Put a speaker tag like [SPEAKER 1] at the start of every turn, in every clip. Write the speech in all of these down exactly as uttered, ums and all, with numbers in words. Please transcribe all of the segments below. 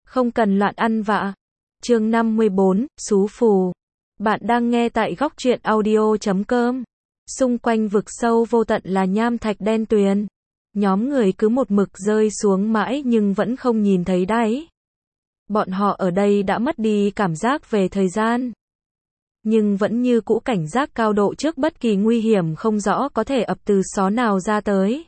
[SPEAKER 1] Không cần loạn ăn vạ. Chương năm mươi bốn, Sú Phù. Bạn đang nghe tại góc truyện audio chấm com. Xung quanh vực sâu vô tận là nham thạch đen tuyền. Nhóm người cứ một mực rơi xuống mãi nhưng vẫn không nhìn thấy đáy. Bọn họ ở đây đã mất đi cảm giác về thời gian. Nhưng vẫn như cũ cảnh giác cao độ trước bất kỳ nguy hiểm không rõ có thể ập từ xó nào ra tới.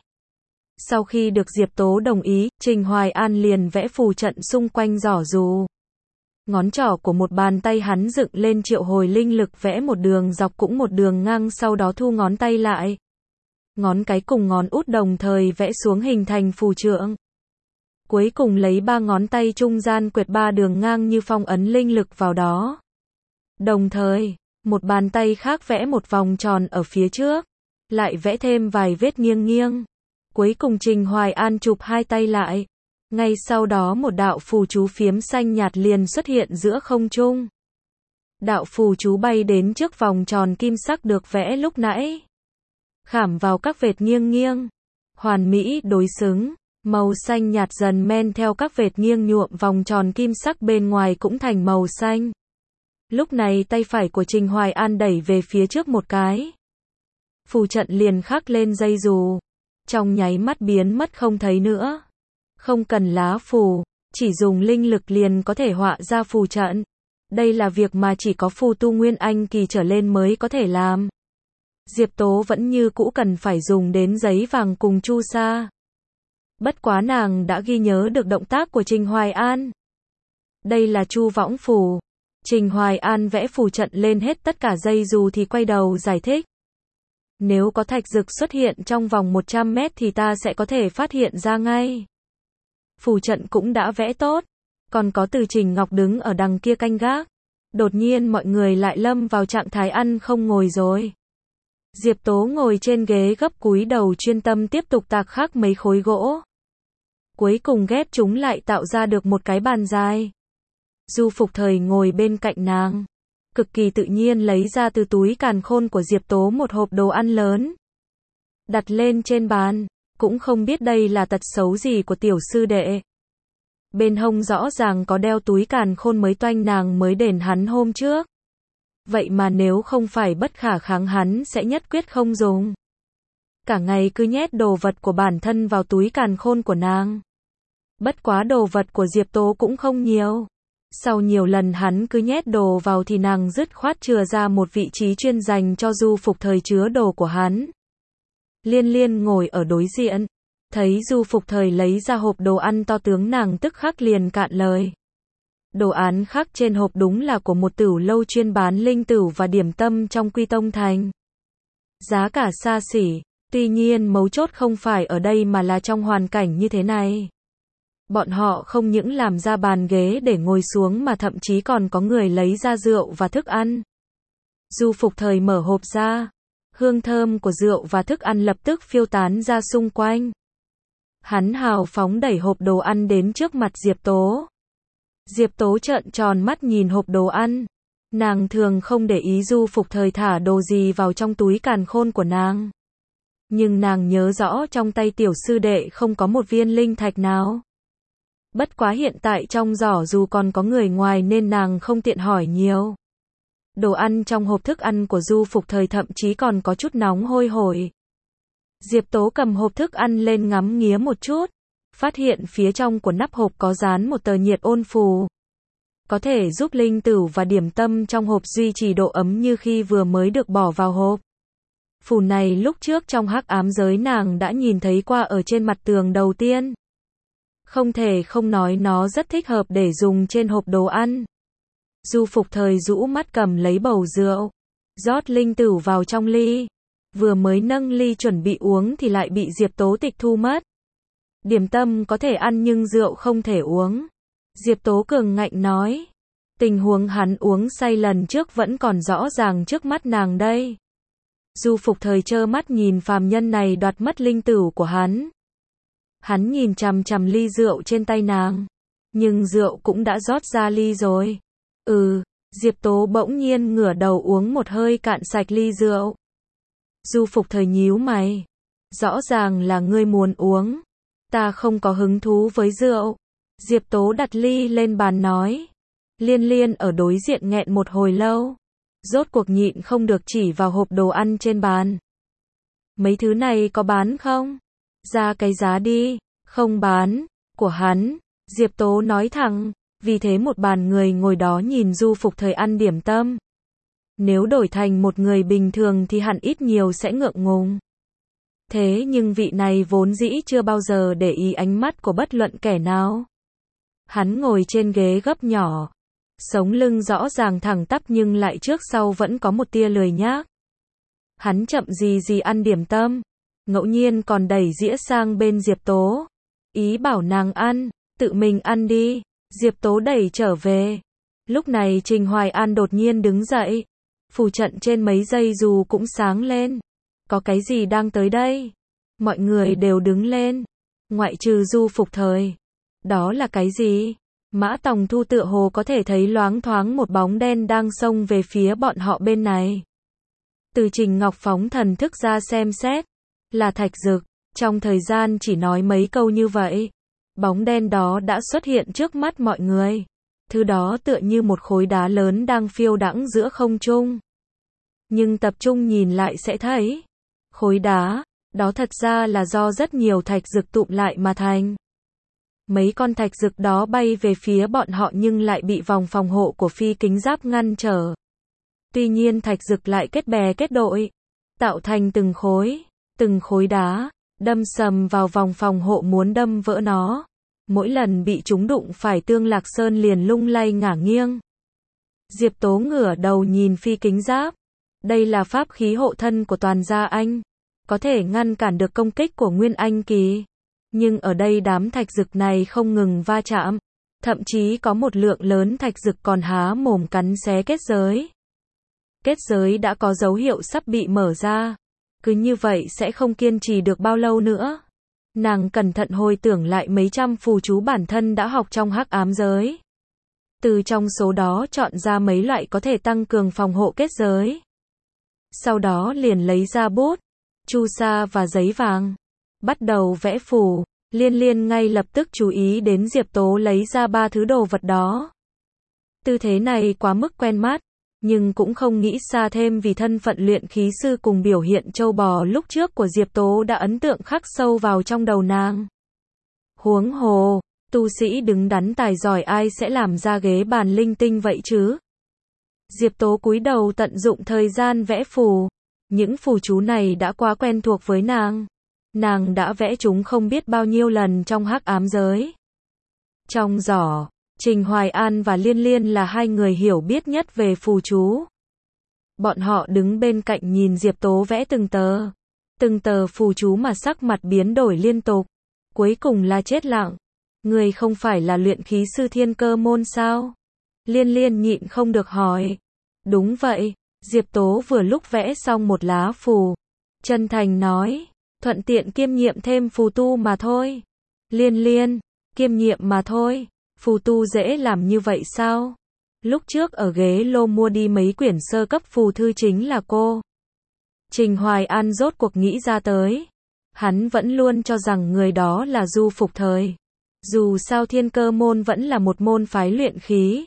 [SPEAKER 1] Sau khi được Diệp Tố đồng ý, Trình Hoài An liền vẽ phù trận xung quanh giỏ dù. Ngón trỏ của một bàn tay hắn dựng lên triệu hồi linh lực vẽ một đường dọc cũng một đường ngang, sau đó thu ngón tay lại. Ngón cái cùng ngón út đồng thời vẽ xuống hình thành phù trượng. Cuối cùng lấy ba ngón tay trung gian quệt ba đường ngang như phong ấn linh lực vào đó. Đồng thời, một bàn tay khác vẽ một vòng tròn ở phía trước, lại vẽ thêm vài vết nghiêng nghiêng. Cuối cùng Trình Hoài An chụp hai tay lại. Ngay sau đó một đạo phù chú phiếm xanh nhạt liền xuất hiện giữa không trung. Đạo phù chú bay đến trước vòng tròn kim sắc được vẽ lúc nãy. Khảm vào các vệt nghiêng nghiêng. Hoàn mỹ đối xứng. Màu xanh nhạt dần men theo các vệt nghiêng nhuộm vòng tròn kim sắc bên ngoài cũng thành màu xanh. Lúc này tay phải của Trình Hoài An đẩy về phía trước một cái. Phù trận liền khắc lên dây dù. Trong nháy mắt biến mất không thấy nữa. Không cần lá phù, chỉ dùng linh lực liền có thể họa ra phù trận. Đây là việc mà chỉ có phù tu Nguyên Anh kỳ trở lên mới có thể làm. Diệp Tố vẫn như cũ cần phải dùng đến giấy vàng cùng chu sa. Bất quá nàng đã ghi nhớ được động tác của Trình Hoài An. Đây là chu võng phù. Trình Hoài An vẽ phù trận lên hết tất cả dây dù thì quay đầu giải thích. Nếu có thạch dực xuất hiện trong vòng một trăm mét thì ta sẽ có thể phát hiện ra ngay. Phù trận cũng đã vẽ tốt. Còn có Từ Trình Ngọc đứng ở đằng kia canh gác. Đột nhiên mọi người lại lâm vào trạng thái ăn không ngồi rồi. Diệp Tố ngồi trên ghế gấp cúi đầu chuyên tâm tiếp tục tạc khắc mấy khối gỗ. Cuối cùng ghép chúng lại tạo ra được một cái bàn dài. Du Phục Thời ngồi bên cạnh nàng. Cực kỳ tự nhiên lấy ra từ túi càn khôn của Diệp Tố một hộp đồ ăn lớn. Đặt lên trên bàn. Cũng không biết đây là tật xấu gì của tiểu sư đệ. Bên hông rõ ràng có đeo túi càn khôn mới toanh nàng mới đền hắn hôm trước. Vậy mà nếu không phải bất khả kháng hắn sẽ nhất quyết không dùng. Cả ngày cứ nhét đồ vật của bản thân vào túi càn khôn của nàng. Bất quá đồ vật của Diệp Tố cũng không nhiều. Sau nhiều lần hắn cứ nhét đồ vào thì nàng dứt khoát chừa ra một vị trí chuyên dành cho Du Phục Thời chứa đồ của hắn. Liên Liên ngồi ở đối diện. Thấy Du Phục Thời lấy ra hộp đồ ăn to tướng nàng tức khắc liền cạn lời. Đồ án khắc trên hộp đúng là của một tửu lâu chuyên bán linh tửu và điểm tâm trong Quy Tông Thành. Giá cả xa xỉ, tuy nhiên mấu chốt không phải ở đây mà là trong hoàn cảnh như thế này. Bọn họ không những làm ra bàn ghế để ngồi xuống mà thậm chí còn có người lấy ra rượu và thức ăn. Du Phục Thời mở hộp ra. Hương thơm của rượu và thức ăn lập tức phiêu tán ra xung quanh. Hắn hào phóng đẩy hộp đồ ăn đến trước mặt Diệp Tố. Diệp Tố trợn tròn mắt nhìn hộp đồ ăn. Nàng thường không để ý Du Phục Thời thả đồ gì vào trong túi càn khôn của nàng. Nhưng nàng nhớ rõ trong tay tiểu sư đệ không có một viên linh thạch nào. Bất quá hiện tại trong giỏ dù còn có người ngoài nên nàng không tiện hỏi nhiều. Đồ ăn trong hộp thức ăn của Du Phục Thời thậm chí còn có chút nóng hôi hổi. Diệp Tố cầm hộp thức ăn lên ngắm nghía một chút. Phát hiện phía trong của nắp hộp có dán một tờ nhiệt ôn phù. Có thể giúp linh tửu và điểm tâm trong hộp duy trì độ ấm như khi vừa mới được bỏ vào hộp. Phù này lúc trước trong hắc ám giới nàng đã nhìn thấy qua ở trên mặt tường đầu tiên. Không thể không nói nó rất thích hợp để dùng trên hộp đồ ăn. Du Phục Thời rũ mắt cầm lấy bầu rượu. Rót linh tửu vào trong ly. Vừa mới nâng ly chuẩn bị uống thì lại bị Diệp Tố tịch thu mất. Điểm tâm có thể ăn nhưng rượu không thể uống. Diệp Tố cường ngạnh nói. Tình huống hắn uống say lần trước vẫn còn rõ ràng trước mắt nàng đây. Du Phục Thời trơ mắt nhìn phàm nhân này đoạt mất linh tửu của hắn. Hắn nhìn chằm chằm ly rượu trên tay nàng. Nhưng rượu cũng đã rót ra ly rồi. Ừ, Diệp Tố bỗng nhiên ngửa đầu uống một hơi cạn sạch ly rượu. Du Phục Thời nhíu mày. Rõ ràng là ngươi muốn uống. Ta không có hứng thú với rượu. Diệp Tố đặt ly lên bàn nói. Liên Liên ở đối diện nghẹn một hồi lâu. Rốt cuộc nhịn không được chỉ vào hộp đồ ăn trên bàn. Mấy thứ này có bán không? Ra cái giá đi. Không bán. Của hắn. Diệp Tố nói thẳng. Vì thế một bàn người ngồi đó nhìn Du Phục Thời ăn điểm tâm. Nếu đổi thành một người bình thường thì hẳn ít nhiều sẽ ngượng ngùng. Thế nhưng vị này vốn dĩ chưa bao giờ để ý ánh mắt của bất luận kẻ nào. Hắn ngồi trên ghế gấp nhỏ. Sống lưng rõ ràng thẳng tắp nhưng lại trước sau vẫn có một tia lười nhác. Hắn chậm gì gì ăn điểm tâm. Ngẫu nhiên còn đẩy dĩa sang bên Diệp Tố. Ý bảo nàng ăn, tự mình ăn đi. Diệp Tố đẩy trở về. Lúc này Trình Hoài An đột nhiên đứng dậy. Phù trận trên mấy giây dù cũng sáng lên. Có cái gì đang tới đây? Mọi người đều đứng lên. Ngoại trừ Du Phục Thời. Đó là cái gì? Mã Tòng Thu tựa hồ có thể thấy loáng thoáng một bóng đen đang xông về phía bọn họ bên này. Từ Trình Ngọc phóng thần thức ra xem xét. Là Thạch Dực. Trong thời gian chỉ nói mấy câu như vậy. Bóng đen đó đã xuất hiện trước mắt mọi người. Thứ đó tựa như một khối đá lớn đang phiêu đãng giữa không trung. Nhưng tập trung nhìn lại sẽ thấy. Khối đá, đó thật ra là do rất nhiều thạch dực tụm lại mà thành. Mấy con thạch dực đó bay về phía bọn họ nhưng lại bị vòng phòng hộ của phi kính giáp ngăn trở. Tuy nhiên thạch dực lại kết bè kết đội, tạo thành từng khối, từng khối đá, đâm sầm vào vòng phòng hộ muốn đâm vỡ nó. Mỗi lần bị chúng đụng phải Tương Lạc Sơn liền lung lay ngả nghiêng. Diệp Tố ngửa đầu nhìn phi kính giáp. Đây là pháp khí hộ thân của toàn gia anh. Có thể ngăn cản được công kích của Nguyên Anh Kỳ. Nhưng ở đây đám thạch dực này không ngừng va chạm. Thậm chí có một lượng lớn thạch dực còn há mồm cắn xé kết giới. Kết giới đã có dấu hiệu sắp bị mở ra. Cứ như vậy sẽ không kiên trì được bao lâu nữa. Nàng cẩn thận hồi tưởng lại mấy trăm phù chú bản thân đã học trong hắc ám giới. Từ trong số đó chọn ra mấy loại có thể tăng cường phòng hộ kết giới. Sau đó liền lấy ra bút, chu sa và giấy vàng. Bắt đầu vẽ phù. Liên Liên ngay lập tức chú ý đến Diệp Tố lấy ra ba thứ đồ vật đó. Tư thế này quá mức quen mắt. Nhưng cũng không nghĩ xa thêm vì thân phận luyện khí sư cùng biểu hiện châu bò lúc trước của Diệp Tố đã ấn tượng khắc sâu vào trong đầu nàng. Huống hồ, tu sĩ đứng đắn tài giỏi ai sẽ làm ra ghế bàn linh tinh vậy chứ? Diệp Tố cúi đầu tận dụng thời gian vẽ phù. Những phù chú này đã quá quen thuộc với nàng. Nàng đã vẽ chúng không biết bao nhiêu lần trong hắc ám giới. Trong giỏ, Trình Hoài An và Liên Liên là hai người hiểu biết nhất về phù chú. Bọn họ đứng bên cạnh nhìn Diệp Tố vẽ từng tờ. Từng tờ phù chú mà sắc mặt biến đổi liên tục. Cuối cùng là chết lặng. Người không phải là luyện khí sư Thiên Cơ môn sao? Liên Liên nhịn không được hỏi. Đúng vậy, Diệp Tố vừa lúc vẽ xong một lá phù. Chân thành nói, thuận tiện kiêm nhiệm thêm phù tu mà thôi. Liên Liên, kiêm nhiệm mà thôi. Phù tu dễ làm như vậy sao? Lúc trước ở ghế lô mua đi mấy quyển sơ cấp phù thư chính là cô. Trình Hoài An rốt cuộc nghĩ ra tới. Hắn vẫn luôn cho rằng người đó là Du Phục Thời. Dù sao Thiên Cơ môn vẫn là một môn phái luyện khí.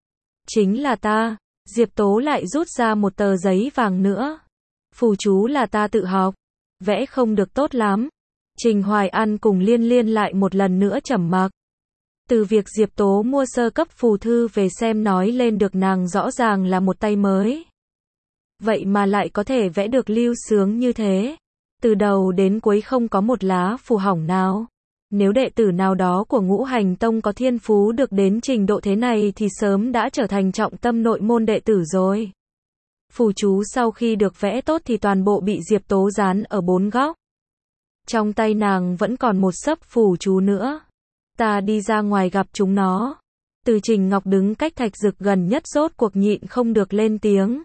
[SPEAKER 1] Chính là ta. Diệp Tố lại rút ra một tờ giấy vàng nữa. Phù chú là ta tự học. Vẽ không được tốt lắm. Trình Hoài An cùng Liên Liên lại một lần nữa trầm mặc. Từ việc Diệp Tố mua sơ cấp phù thư về xem nói lên được nàng rõ ràng là một tay mới. Vậy mà lại có thể vẽ được lưu sướng như thế. Từ đầu đến cuối không có một lá phù hỏng nào. Nếu đệ tử nào đó của Ngũ Hành Tông có thiên phú được đến trình độ thế này thì sớm đã trở thành trọng tâm nội môn đệ tử rồi. Phù chú sau khi được vẽ tốt thì toàn bộ bị Diệp Tố dán ở bốn góc. Trong tay nàng vẫn còn một xấp phù chú nữa. Ta đi ra ngoài gặp chúng nó. Từ Trình Ngọc đứng cách Thạch Dực gần nhất rốt cuộc nhịn không được lên tiếng.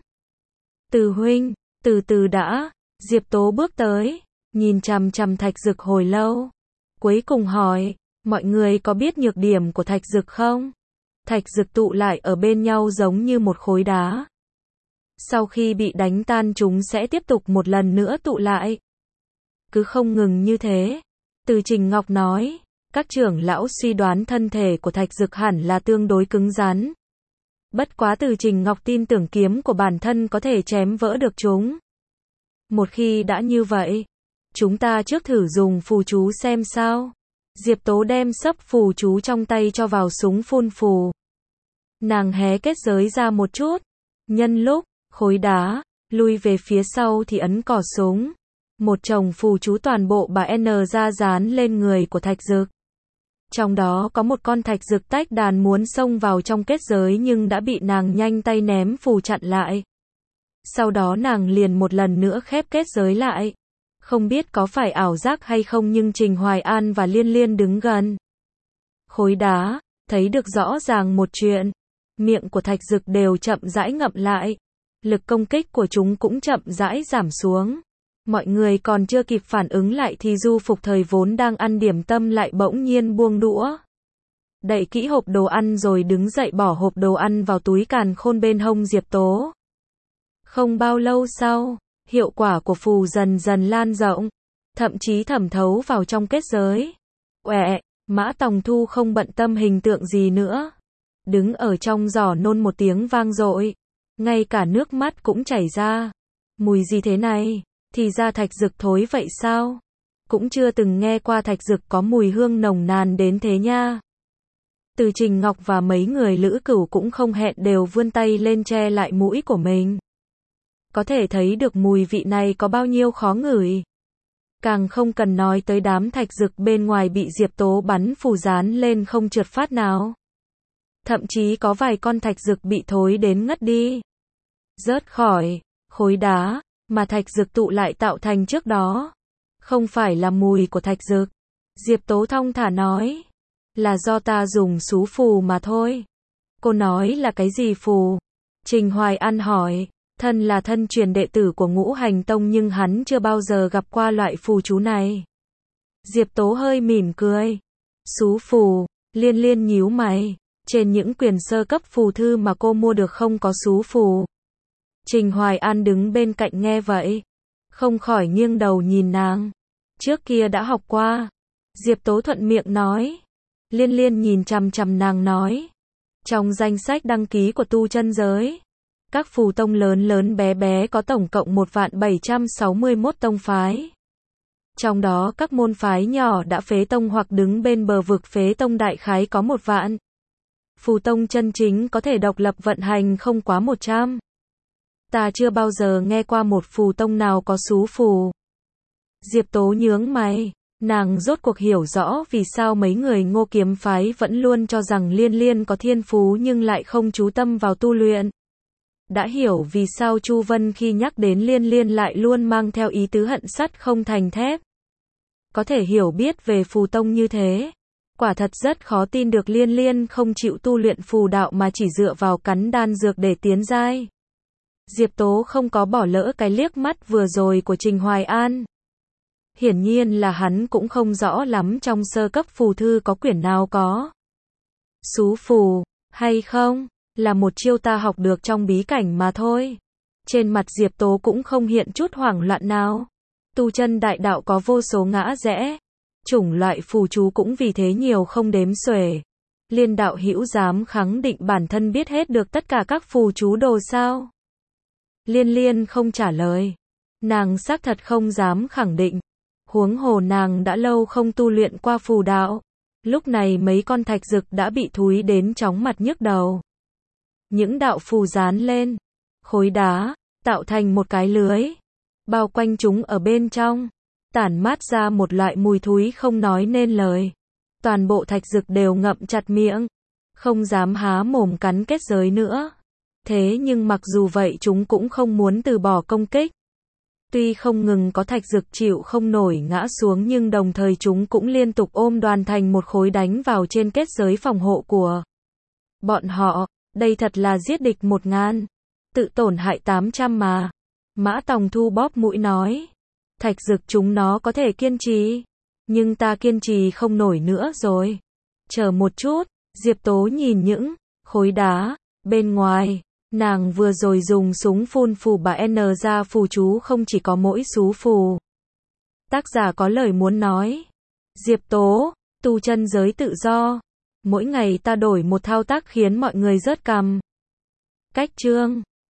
[SPEAKER 1] Từ huynh, từ từ đã. Diệp Tố bước tới, nhìn chằm chằm Thạch Dực hồi lâu. Cuối cùng hỏi, mọi người có biết nhược điểm của Thạch Dực không? Thạch Dực tụ lại ở bên nhau giống như một khối đá. Sau khi bị đánh tan chúng sẽ tiếp tục một lần nữa tụ lại. Cứ không ngừng như thế. Từ Trình Ngọc nói, Các trưởng lão suy đoán thân thể của Thạch Dực hẳn là tương đối cứng rắn. Bất quá Từ Trình Ngọc tin tưởng kiếm của bản thân có thể chém vỡ được chúng. Một khi đã như vậy, chúng ta trước thử dùng phù chú xem sao. Diệp Tố đem sấp phù chú trong tay cho vào súng phun phù. Nàng hé kết giới ra một chút. Nhân lúc, khối đá, lui về phía sau thì ấn cò súng. Một chồng phù chú toàn bộ bà N ra dán lên người của Thạch Dực. Trong đó có một con Thạch Dực tách đàn muốn xông vào trong kết giới nhưng đã bị nàng nhanh tay ném phù chặn lại. Sau đó nàng liền một lần nữa khép kết giới lại. Không biết có phải ảo giác hay không nhưng Trình Hoài An và Liên Liên đứng gần. Khối đá, thấy được rõ ràng một chuyện. Miệng của Thạch Dực đều chậm rãi ngậm lại. Lực công kích của chúng cũng chậm rãi giảm xuống. Mọi người còn chưa kịp phản ứng lại thì Du Phục Thời vốn đang ăn điểm tâm lại bỗng nhiên buông đũa. Đậy kỹ hộp đồ ăn rồi đứng dậy bỏ hộp đồ ăn vào túi càn khôn bên hông Diệp Tố. Không bao lâu sau, hiệu quả của phù dần dần lan rộng, thậm chí thẩm thấu vào trong kết giới. Quẹ, Mã Tòng Thu không bận tâm hình tượng gì nữa. Đứng ở trong giỏ nôn một tiếng vang dội. Ngay cả nước mắt cũng chảy ra. Mùi gì thế này? Thì ra Thạch Dực thối vậy sao? Cũng chưa từng nghe qua Thạch Dực có mùi hương nồng nàn đến thế nha. Từ Trình Ngọc và mấy người Lữ Cửu cũng không hẹn đều vươn tay lên che lại mũi của mình. Có thể thấy được mùi vị này có bao nhiêu khó ngửi. Càng không cần nói tới đám Thạch Dực bên ngoài bị Diệp Tố bắn phù dán lên không trượt phát nào. Thậm chí có vài con Thạch Dực bị thối đến ngất đi. Rớt khỏi khối đá mà Thạch Dực tụ lại tạo thành trước đó. Không phải là mùi của Thạch Dực. Diệp Tố thong thả nói. Là do ta dùng xú phù mà thôi. Cô nói là cái gì phù? Trình Hoài An hỏi. Thân là thân truyền đệ tử của Ngũ Hành Tông nhưng hắn chưa bao giờ gặp qua loại phù chú này. Diệp Tố hơi mỉm cười. Xú phù, Liên Liên nhíu mày. Trên những quyển sơ cấp phù thư mà cô mua được không có xú phù. Trình Hoài An đứng bên cạnh nghe vậy. Không khỏi nghiêng đầu nhìn nàng. Trước kia đã học qua. Diệp Tố thuận miệng nói. Liên Liên nhìn chằm chằm nàng nói. Trong danh sách đăng ký của tu chân giới. Các phù tông lớn lớn bé bé có tổng cộng một vạn bảy trăm sáu mươi mốt tông phái. Trong đó các môn phái nhỏ đã phế tông hoặc đứng bên bờ vực phế tông đại khái có một vạn. Phù tông chân chính có thể độc lập vận hành không quá một trăm. Ta chưa bao giờ nghe qua một phù tông nào có xú phù. Diệp Tố nhướng mày, nàng rốt cuộc hiểu rõ vì sao mấy người Ngô Kiếm phái vẫn luôn cho rằng Liên Liên có thiên phú nhưng lại không chú tâm vào tu luyện. Đã hiểu vì sao Chu Vân khi nhắc đến Liên Liên lại luôn mang theo ý tứ hận sắt không thành thép. Có thể hiểu biết về phù tông như thế. Quả thật rất khó tin được Liên Liên không chịu tu luyện phù đạo mà chỉ dựa vào cắn đan dược để tiến giai. Diệp Tố không có bỏ lỡ cái liếc mắt vừa rồi của Trình Hoài An. Hiển nhiên là hắn cũng không rõ lắm trong sơ cấp phù thư có quyển nào có xú phù, hay không, là một chiêu ta học được trong bí cảnh mà thôi. Trên mặt Diệp Tố cũng không hiện chút hoảng loạn nào. Tu chân đại đạo có vô số ngã rẽ. Chủng loại phù chú cũng vì thế nhiều không đếm xuể. Liên đạo hữu dám khẳng định bản thân biết hết được tất cả các phù chú đồ sao? Liên Liên không trả lời. Nàng xác thật không dám khẳng định. Huống hồ nàng đã lâu không tu luyện qua phù đạo. Lúc này mấy con Thạch Dực đã bị thúi đến chóng mặt nhức đầu. Những đạo phù dán lên khối đá, tạo thành một cái lưới, bao quanh chúng ở bên trong, tản mát ra một loại mùi thúi không nói nên lời. Toàn bộ Thạch Dực đều ngậm chặt miệng, không dám há mồm cắn kết giới nữa. Thế nhưng mặc dù vậy chúng cũng không muốn từ bỏ công kích. Tuy không ngừng có Thạch Dực chịu không nổi ngã xuống nhưng đồng thời chúng cũng liên tục ôm đoàn thành một khối đánh vào trên kết giới phòng hộ của bọn họ. Đây thật là giết địch một ngàn, tự tổn hại tám trăm mà. Mã Tòng Thu bóp mũi nói. Thạch Dực chúng nó có thể kiên trì, nhưng ta kiên trì không nổi nữa rồi. Chờ một chút, Diệp Tố nhìn những khối đá bên ngoài. Nàng vừa rồi dùng súng phun phù bà N ra phù chú không chỉ có mỗi xú phù. Tác giả có lời muốn nói. Diệp Tố, tu chân giới tự do. Mỗi ngày ta đổi một thao tác khiến mọi người rớt cằm. Cách chương